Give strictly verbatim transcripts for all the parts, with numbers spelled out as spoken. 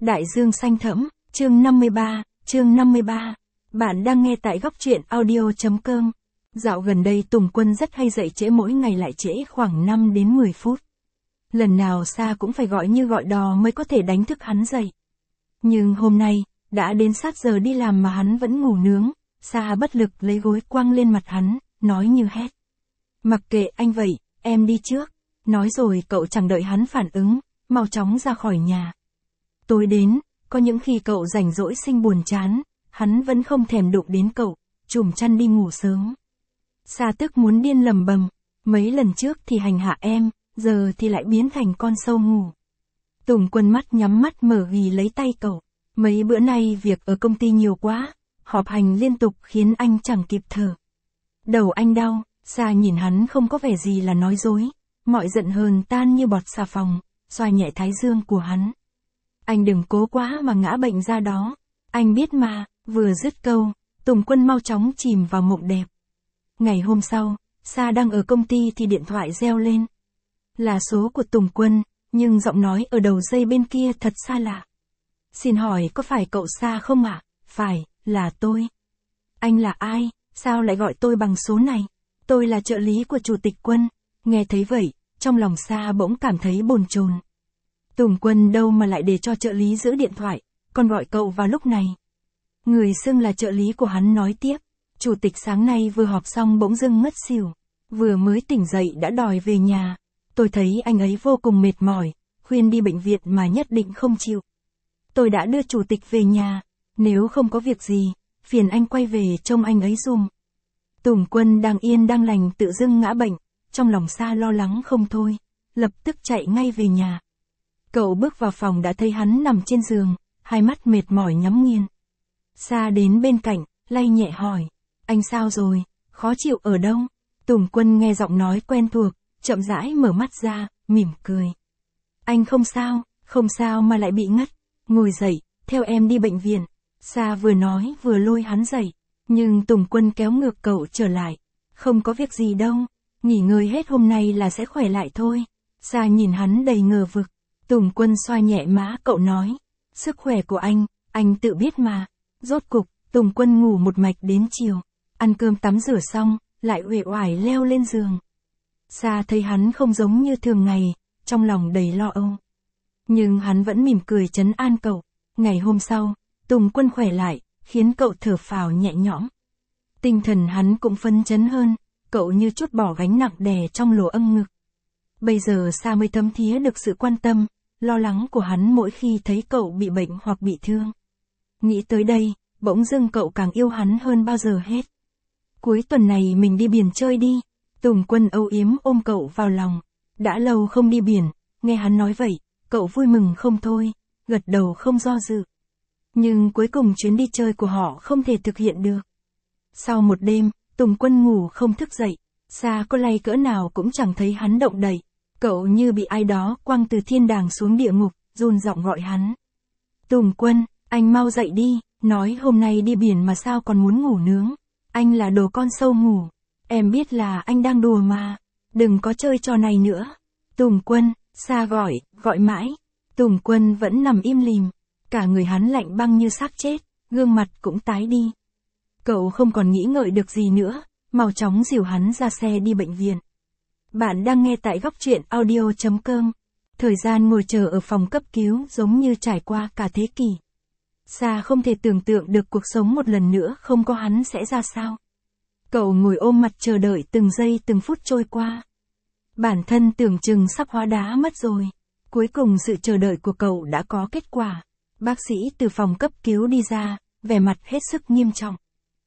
Đại dương xanh thẫm, chương năm mươi ba, chương năm mươi ba. Bạn đang nghe tại góc truyện audio.com. Dạo gần đây Tùng Quân rất hay dậy trễ, mỗi ngày lại trễ khoảng năm đến mười phút. Lần nào Sa cũng phải gọi như gọi đò mới có thể đánh thức hắn dậy. Nhưng hôm nay, đã đến sát giờ đi làm mà hắn vẫn ngủ nướng. Sa bất lực lấy gối quăng lên mặt hắn, nói như hét. Mặc kệ anh vậy, em đi trước. Nói rồi cậu chẳng đợi hắn phản ứng, mau chóng ra khỏi nhà. Tối đến, có những khi cậu rảnh rỗi sinh buồn chán, hắn vẫn không thèm đụng đến cậu, trùm chăn đi ngủ sớm. Sa tức muốn điên lầm bầm, mấy lần trước thì hành hạ em, giờ thì lại biến thành con sâu ngủ. Tùng Quân mắt nhắm mắt mở ghi lấy tay cậu, mấy bữa nay việc ở công ty nhiều quá, họp hành liên tục khiến anh chẳng kịp thở. Đầu anh đau, Sa nhìn hắn không có vẻ gì là nói dối, mọi giận hờn tan như bọt xà phòng, xoa nhẹ thái dương của hắn. Anh đừng cố quá mà ngã bệnh ra đó, anh biết mà. Vừa dứt câu, Tùng Quân mau chóng chìm vào mộng đẹp. Ngày hôm sau, Sa đang ở công ty thì điện thoại reo lên. Là số của Tùng Quân, nhưng giọng nói ở đầu dây bên kia thật xa lạ. Xin hỏi có phải cậu Sa không ạ? À? Phải, là tôi. Anh là ai? Sao lại gọi tôi bằng số này? Tôi là trợ lý của Chủ tịch Quân. Nghe thấy vậy, trong lòng Sa bỗng cảm thấy bồn chồn. Tùng Quân đâu mà lại để cho trợ lý giữ điện thoại, còn gọi cậu vào lúc này. Người xưng là trợ lý của hắn nói tiếp, chủ tịch sáng nay vừa họp xong bỗng dưng ngất xỉu, vừa mới tỉnh dậy đã đòi về nhà. Tôi thấy anh ấy vô cùng mệt mỏi, khuyên đi bệnh viện mà nhất định không chịu. Tôi đã đưa chủ tịch về nhà, nếu không có việc gì, phiền anh quay về trông anh ấy dùm. Tùng Quân đang yên đang lành tự dưng ngã bệnh, trong lòng Sa lo lắng không thôi, lập tức chạy ngay về nhà. Cậu bước vào phòng đã thấy hắn nằm trên giường, hai mắt mệt mỏi nhắm nghiền. Sa đến bên cạnh, lay nhẹ hỏi, anh sao rồi, khó chịu ở đâu? Tùng Quân nghe giọng nói quen thuộc, chậm rãi mở mắt ra, mỉm cười. Anh không sao, không sao mà lại bị ngất, ngồi dậy, theo em đi bệnh viện. Sa vừa nói vừa lôi hắn dậy, nhưng Tùng Quân kéo ngược cậu trở lại. Không có việc gì đâu, nghỉ ngơi hết hôm nay là sẽ khỏe lại thôi. Sa nhìn hắn đầy ngờ vực. Tùng Quân xoa nhẹ má cậu nói, sức khỏe của anh, anh tự biết mà. Rốt cục, Tùng Quân ngủ một mạch đến chiều, ăn cơm tắm rửa xong, lại uể oải leo lên giường. Sa thấy hắn không giống như thường ngày, trong lòng đầy lo âu. Nhưng hắn vẫn mỉm cười trấn an cậu. Ngày hôm sau, Tùng Quân khỏe lại, khiến cậu thở phào nhẹ nhõm. Tinh thần hắn cũng phấn chấn hơn, cậu như trút bỏ gánh nặng đè trong lỗ âm ngực. Bây giờ Sa mới thấm thía được sự quan tâm, lo lắng của hắn mỗi khi thấy cậu bị bệnh hoặc bị thương. Nghĩ tới đây, bỗng dưng cậu càng yêu hắn hơn bao giờ hết. Cuối tuần này mình đi biển chơi đi. Tùng Quân âu yếm ôm cậu vào lòng. Đã lâu không đi biển, nghe hắn nói vậy, cậu vui mừng không thôi, gật đầu không do dự. Nhưng cuối cùng chuyến đi chơi của họ không thể thực hiện được. Sau một đêm, Tùng Quân ngủ không thức dậy, Sa có lay cỡ nào cũng chẳng thấy hắn động đậy. Cậu như bị ai đó quăng từ thiên đàng xuống địa ngục, run giọng gọi hắn. Tùng Quân, anh mau dậy đi, nói hôm nay đi biển mà sao còn muốn ngủ nướng. Anh là đồ con sâu ngủ. Em biết là anh đang đùa mà. Đừng có chơi trò này nữa. Tùng Quân, Sa gọi, gọi mãi. Tùng Quân vẫn nằm im lìm. Cả người hắn lạnh băng như xác chết, gương mặt cũng tái đi. Cậu không còn nghĩ ngợi được gì nữa, mau chóng dìu hắn ra xe đi bệnh viện. Bạn đang nghe tại góc truyện audio.com. Thời gian ngồi chờ ở phòng cấp cứu giống như trải qua cả thế kỷ. Sa không thể tưởng tượng được cuộc sống một lần nữa không có hắn sẽ ra sao. Cậu ngồi ôm mặt chờ đợi từng giây từng phút trôi qua. Bản thân tưởng chừng sắp hóa đá mất rồi. Cuối cùng sự chờ đợi của cậu đã có kết quả. Bác sĩ từ phòng cấp cứu đi ra, vẻ mặt hết sức nghiêm trọng.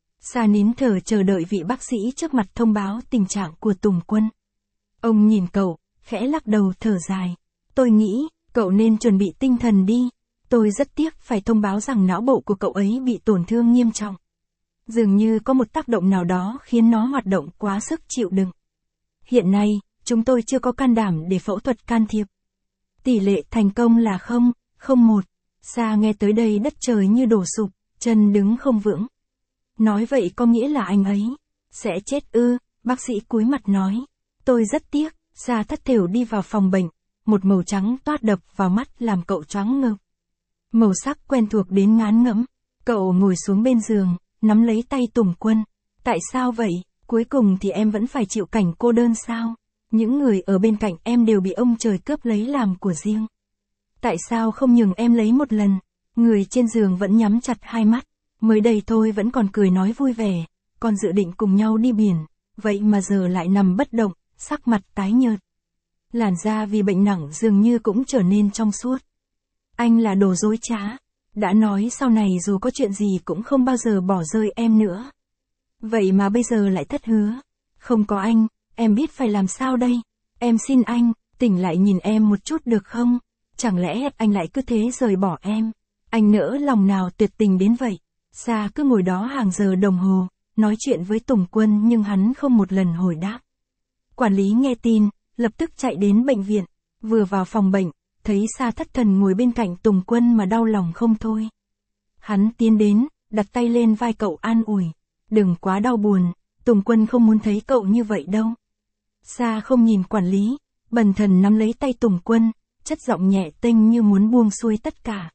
Sa nín thở chờ đợi vị bác sĩ trước mặt thông báo tình trạng của Tùng Quân. Ông nhìn cậu, khẽ lắc đầu thở dài. Tôi nghĩ, cậu nên chuẩn bị tinh thần đi. Tôi rất tiếc phải thông báo rằng não bộ của cậu ấy bị tổn thương nghiêm trọng. Dường như có một tác động nào đó khiến nó hoạt động quá sức chịu đựng. Hiện nay, chúng tôi chưa có can đảm để phẫu thuật can thiệp. Tỷ lệ thành công là không, không một. Sa nghe tới đây đất trời như đổ sụp, chân đứng không vững. Nói vậy có nghĩa là anh ấy sẽ chết ư? Bác sĩ cúi mặt nói. Tôi rất tiếc. Sa thất thểu đi vào phòng bệnh, một màu trắng toát đập vào mắt làm cậu choáng ngợp. Màu sắc quen thuộc đến ngán ngẩm. Cậu ngồi xuống bên giường, nắm lấy tay Tùng Quân. Tại sao vậy? Cuối cùng thì em vẫn phải chịu cảnh cô đơn sao? Những người ở bên cạnh em đều bị ông trời cướp lấy làm của riêng. Tại sao không nhường em lấy một lần? Người trên giường vẫn nhắm chặt hai mắt. Mới đây thôi vẫn còn cười nói vui vẻ, còn dự định cùng nhau đi biển. Vậy mà giờ lại nằm bất động, sắc mặt tái nhợt. Làn da vì bệnh nặng dường như cũng trở nên trong suốt. Anh là đồ dối trá. Đã nói sau này dù có chuyện gì cũng không bao giờ bỏ rơi em nữa. Vậy mà bây giờ lại thất hứa. Không có anh, em biết phải làm sao đây? Em xin anh, tỉnh lại nhìn em một chút được không? Chẳng lẽ anh lại cứ thế rời bỏ em? Anh nỡ lòng nào tuyệt tình đến vậy? Sa cứ ngồi đó hàng giờ đồng hồ, nói chuyện với Tùng Quân nhưng hắn không một lần hồi đáp. Quản lý nghe tin, lập tức chạy đến bệnh viện. Vừa vào phòng bệnh, thấy Sa thất thần ngồi bên cạnh Tùng Quân mà đau lòng không thôi. Hắn tiến đến, đặt tay lên vai cậu an ủi. Đừng quá đau buồn, Tùng Quân không muốn thấy cậu như vậy đâu. Sa không nhìn quản lý, bần thần nắm lấy tay Tùng Quân, chất giọng nhẹ tênh như muốn buông xuôi tất cả.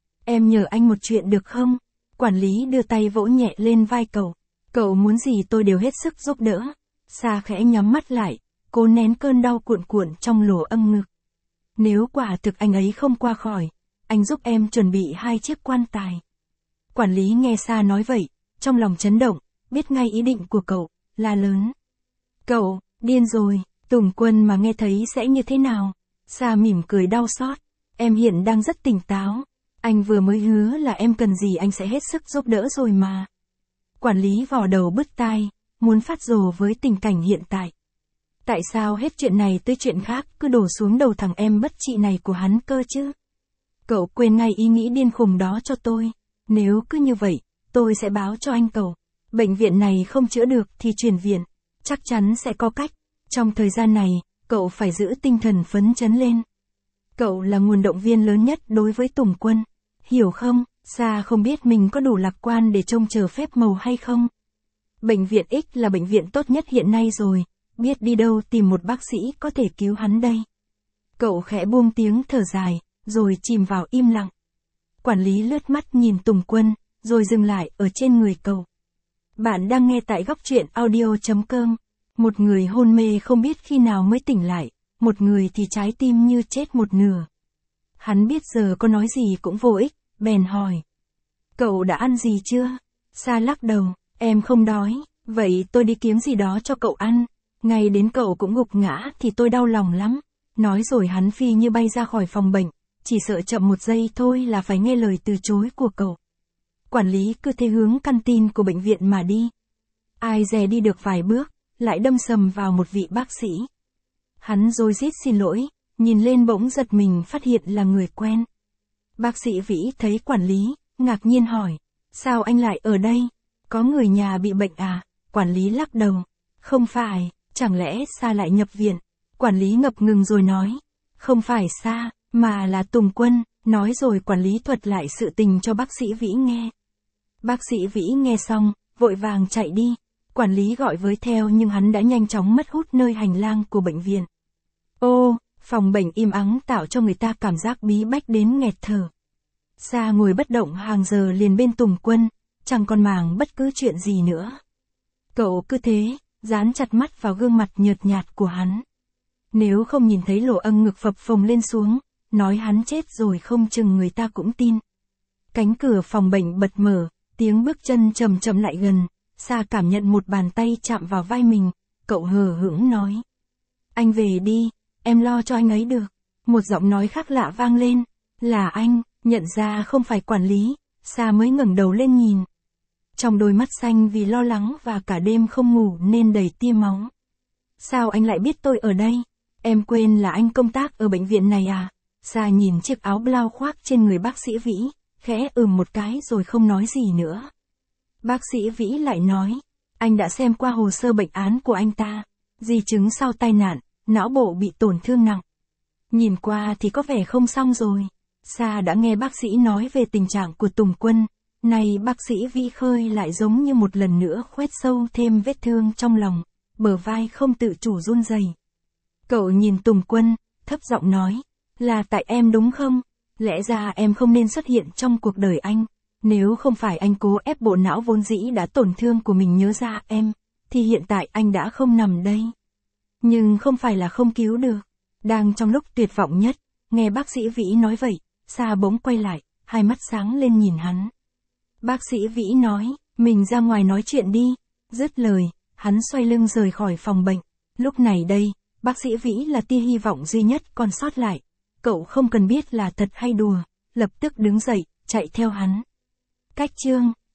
Em nhờ anh một chuyện được không? Quản lý đưa tay vỗ nhẹ lên vai cậu. Cậu muốn gì tôi đều hết sức giúp đỡ. Sa khẽ nhắm mắt lại, cố nén cơn đau cuộn cuộn trong lỗ âm ngực. Nếu quả thực anh ấy không qua khỏi, anh giúp em chuẩn bị hai chiếc quan tài. Quản lý nghe Sa nói vậy, trong lòng chấn động, biết ngay ý định của cậu, la lớn. Cậu, điên rồi, Tùng Quân mà nghe thấy sẽ như thế nào? Sa mỉm cười đau xót. Em hiện đang rất tỉnh táo. Anh vừa mới hứa là em cần gì anh sẽ hết sức giúp đỡ rồi mà. Quản lý vò đầu bứt tai, muốn phát rồ với tình cảnh hiện tại. Tại sao hết chuyện này tới chuyện khác cứ đổ xuống đầu thằng em bất trị này của hắn cơ chứ? Cậu quên ngay ý nghĩ điên khùng đó cho tôi. Nếu cứ như vậy, tôi sẽ báo cho anh cậu. Bệnh viện này không chữa được thì chuyển viện. Chắc chắn sẽ có cách. Trong thời gian này, cậu phải giữ tinh thần phấn chấn lên. Cậu là nguồn động viên lớn nhất đối với Tùng Quân. Hiểu không? Sa không biết mình có đủ lạc quan để trông chờ phép màu hay không. Bệnh viện X là bệnh viện tốt nhất hiện nay rồi. Biết đi đâu tìm một bác sĩ có thể cứu hắn đây. Cậu khẽ buông tiếng thở dài, rồi chìm vào im lặng. Quản lý lướt mắt nhìn Tùng Quân, rồi dừng lại ở trên người cậu. Bạn đang nghe tại góc truyện audio chấm com. Một người hôn mê không biết khi nào mới tỉnh lại, một người thì trái tim như chết một nửa. Hắn biết giờ có nói gì cũng vô ích, bèn hỏi. Cậu đã ăn gì chưa? Sa lắc đầu, em không đói, vậy tôi đi kiếm gì đó cho cậu ăn. Ngay đến cậu cũng gục ngã thì tôi đau lòng lắm. Nói rồi hắn phi như bay ra khỏi phòng bệnh, chỉ sợ chậm một giây thôi là phải nghe lời từ chối của cậu. Quản lý cứ thế hướng căn tin của bệnh viện mà đi. Ai dè đi được vài bước, lại đâm sầm vào một vị bác sĩ. Hắn rối rít xin lỗi, nhìn lên bỗng giật mình phát hiện là người quen. Bác sĩ Vĩ thấy quản lý, ngạc nhiên hỏi, sao anh lại ở đây? Có người nhà bị bệnh à? Quản lý lắc đầu, không phải, chẳng lẽ Sa lại nhập viện? Quản lý ngập ngừng rồi nói, không phải Sa, mà là Tùng Quân. Nói rồi quản lý thuật lại sự tình cho bác sĩ Vĩ nghe. Bác sĩ Vĩ nghe xong, vội vàng chạy đi. Quản lý gọi với theo nhưng hắn đã nhanh chóng mất hút nơi hành lang của bệnh viện. Ô, phòng bệnh im ắng tạo cho người ta cảm giác bí bách đến nghẹt thở. Sa ngồi bất động hàng giờ liền bên Tùng Quân, chẳng còn màng bất cứ chuyện gì nữa. Cậu cứ thế, dán chặt mắt vào gương mặt nhợt nhạt của hắn. Nếu không nhìn thấy lỗ âng ngực phập phồng lên xuống, nói hắn chết rồi không chừng người ta cũng tin. Cánh cửa phòng bệnh bật mở, tiếng bước chân chậm chậm lại gần. Sa cảm nhận một bàn tay chạm vào vai mình, cậu hờ hững nói. Anh về đi, em lo cho anh ấy được. Một giọng nói khác lạ vang lên, là anh, nhận ra không phải quản lý, Sa mới ngẩng đầu lên nhìn. Trong đôi mắt xanh vì lo lắng và cả đêm không ngủ nên đầy tia máu. Sao anh lại biết tôi ở đây? Em quên là anh công tác ở bệnh viện này à? Sa nhìn chiếc áo blau khoác trên người bác sĩ Vĩ, khẽ ừm một cái rồi không nói gì nữa. Bác sĩ Vĩ lại nói, anh đã xem qua hồ sơ bệnh án của anh ta, di chứng sau tai nạn, não bộ bị tổn thương nặng. Nhìn qua thì có vẻ không xong rồi. Sa đã nghe bác sĩ nói về tình trạng của Tùng Quân, nay bác sĩ Vĩ khơi lại giống như một lần nữa khoét sâu thêm vết thương trong lòng, bờ vai không tự chủ run rẩy. Cậu nhìn Tùng Quân, thấp giọng nói, là tại em đúng không? Lẽ ra em không nên xuất hiện trong cuộc đời anh. Nếu không phải anh cố ép bộ não vốn dĩ đã tổn thương của mình nhớ ra em, thì hiện tại anh đã không nằm đây. Nhưng không phải là không cứu được. Đang trong lúc tuyệt vọng nhất, nghe bác sĩ Vĩ nói vậy, Sa bỗng quay lại, hai mắt sáng lên nhìn hắn. Bác sĩ Vĩ nói, mình ra ngoài nói chuyện đi. Dứt lời, hắn xoay lưng rời khỏi phòng bệnh. Lúc này đây, bác sĩ Vĩ là tia hy vọng duy nhất còn sót lại. Cậu không cần biết là thật hay đùa, lập tức đứng dậy, chạy theo hắn. Cách chương